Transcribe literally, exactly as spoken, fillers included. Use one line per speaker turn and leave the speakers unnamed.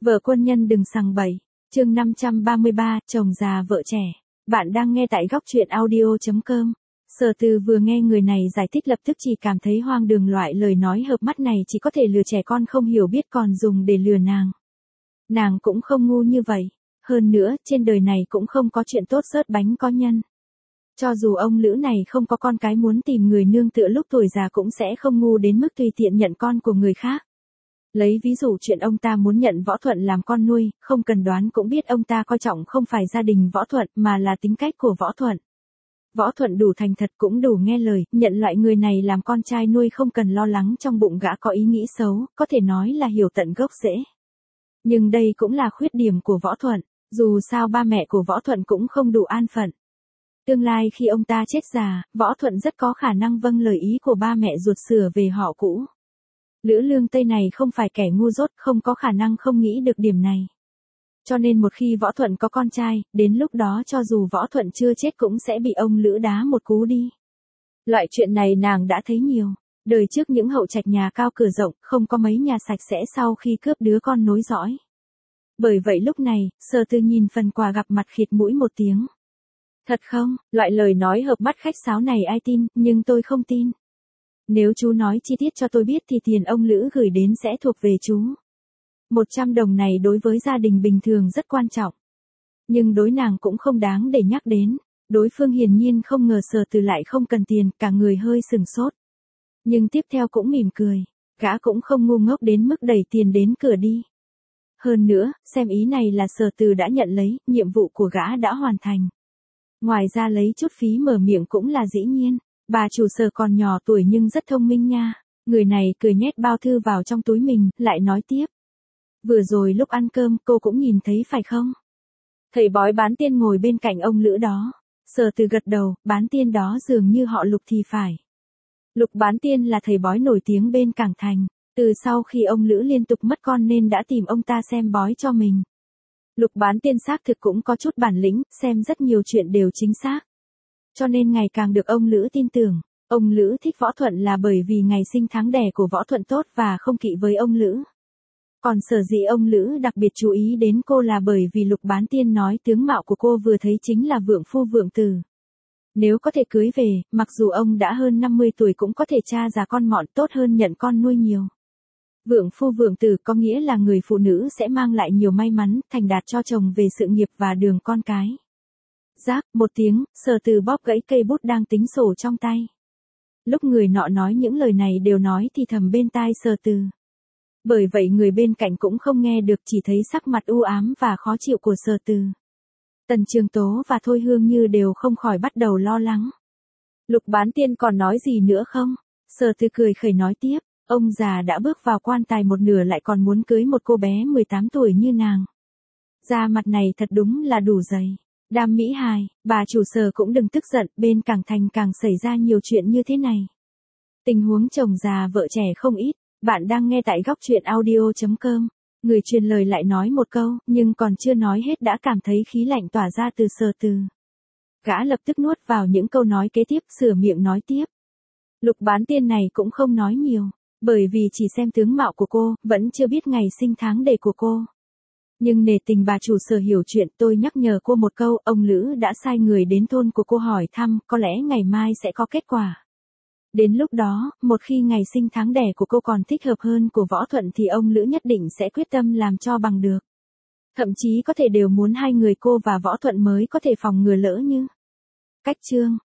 Vợ quân nhân đừng sằng bậy. Chương năm trăm ba mươi ba, chồng già vợ trẻ. Bạn đang nghe tại góc truyện audio chấm com. Sở Từ vừa nghe người này giải thích lập tức chỉ cảm thấy hoang đường, loại lời nói hợp mắt này chỉ có thể lừa trẻ con không hiểu biết còn dùng để lừa nàng. Nàng cũng không ngu như vậy. Hơn nữa, trên đời này cũng không có chuyện tốt rớt bánh có nhân. Cho dù ông Lữ này không có con cái muốn tìm người nương tựa lúc tuổi già cũng sẽ không ngu đến mức tùy tiện nhận con của người khác. Lấy ví dụ chuyện ông ta muốn nhận Võ Thuận làm con nuôi, không cần đoán cũng biết ông ta coi trọng không phải gia đình Võ Thuận mà là tính cách của Võ Thuận. Võ Thuận đủ thành thật cũng đủ nghe lời, nhận loại người này làm con trai nuôi không cần lo lắng trong bụng gã có ý nghĩ xấu, có thể nói là hiểu tận gốc rễ. Nhưng đây cũng là khuyết điểm của Võ Thuận, dù sao ba mẹ của Võ Thuận cũng không đủ an phận. Tương lai khi ông ta chết già, Võ Thuận rất có khả năng vâng lời ý của ba mẹ ruột sửa về họ cũ. Lữ Lương Tây này không phải kẻ ngu dốt, không có khả năng không nghĩ được điểm này. Cho nên một khi Võ Thuận có con trai, đến lúc đó cho dù Võ Thuận chưa chết cũng sẽ bị ông Lữ đá một cú đi. Loại chuyện này nàng đã thấy nhiều. Đời trước những hậu trạch nhà cao cửa rộng, không có mấy nhà sạch sẽ sau khi cướp đứa con nối dõi. Bởi vậy lúc này, Sở Từ nhìn phần quà gặp mặt khịt mũi một tiếng. Thật không, loại lời nói hợp mắt khách sáo này ai tin, nhưng tôi không tin. Nếu chú nói chi tiết cho tôi biết thì tiền ông Lữ gửi đến sẽ thuộc về chú. một trăm đồng này đối với gia đình bình thường rất quan trọng. Nhưng đối nàng cũng không đáng để nhắc đến. Đối phương hiển nhiên không ngờ Sở Từ lại không cần tiền, cả người hơi sừng sốt. Nhưng tiếp theo cũng mỉm cười. Gã cũng không ngu ngốc đến mức đẩy tiền đến cửa đi. Hơn nữa, xem ý này là Sở Từ đã nhận lấy, nhiệm vụ của gã đã hoàn thành. Ngoài ra lấy chút phí mở miệng cũng là dĩ nhiên. Bà chủ Sở còn nhỏ tuổi nhưng rất thông minh nha. Người này cười nhét bao thư vào trong túi mình, lại nói tiếp. Vừa rồi lúc ăn cơm cô cũng nhìn thấy phải không? Thầy bói bán tiên ngồi bên cạnh ông Lữ đó. Sở Từ gật đầu, bán tiên đó dường như họ Lục thì phải. Lục bán tiên là thầy bói nổi tiếng bên Cảng Thành. Từ sau khi ông Lữ liên tục mất con nên đã tìm ông ta xem bói cho mình. Lục bán tiên xác thực cũng có chút bản lĩnh, xem rất nhiều chuyện đều chính xác. Cho nên ngày càng được ông Lữ tin tưởng. Ông Lữ thích Võ Thuận là bởi vì ngày sinh tháng đẻ của Võ Thuận tốt và không kỵ với ông Lữ. Còn sở dĩ ông Lữ đặc biệt chú ý đến cô là bởi vì Lục bán tiên nói tướng mạo của cô vừa thấy chính là vượng phu vượng tử. Nếu có thể cưới về, mặc dù ông đã hơn năm mươi tuổi cũng có thể cha già con mọn, tốt hơn nhận con nuôi nhiều. Vượng phu vượng tử có nghĩa là người phụ nữ sẽ mang lại nhiều may mắn, thành đạt cho chồng về sự nghiệp và đường con cái. Rác, một tiếng, Sở Từ bóp gãy cây bút đang tính sổ trong tay. Lúc người nọ nói những lời này đều nói thì thầm bên tai Sở Từ. Bởi vậy người bên cạnh cũng không nghe được, chỉ thấy sắc mặt u ám và khó chịu của Sở Từ. Tần Trường Tố và Thôi Hương Như đều không khỏi bắt đầu lo lắng. Lục bán tiên còn nói gì nữa không? Sở Từ cười khẩy nói tiếp, ông già đã bước vào quan tài một nửa lại còn muốn cưới một cô bé mười tám tuổi như nàng. Da mặt này thật đúng là đủ dày. Đam mỹ hài, bà chủ Sở cũng đừng tức giận, bên Cảng Thành càng xảy ra nhiều chuyện như thế này. Tình huống chồng già vợ trẻ không ít, bạn đang nghe tại góc truyện audio chấm com. Người truyền lời lại nói một câu, nhưng còn chưa nói hết đã cảm thấy khí lạnh tỏa ra từ Sở Từ. Gã lập tức nuốt vào những câu nói kế tiếp, sửa miệng nói tiếp. Lục bán tiên này cũng không nói nhiều, bởi vì chỉ xem tướng mạo của cô, vẫn chưa biết ngày sinh tháng đẻ của cô. Nhưng nể tình bà chủ Sở hiểu chuyện, tôi nhắc nhở cô một câu, ông Lữ đã sai người đến thôn của cô hỏi thăm, có lẽ ngày mai sẽ có kết quả. Đến lúc đó, một khi ngày sinh tháng đẻ của cô còn thích hợp hơn của Võ Thuận thì ông Lữ nhất định sẽ quyết tâm làm cho bằng được. Thậm chí có thể đều muốn hai người cô và Võ Thuận mới có thể phòng ngừa lỡ như. Cách chương,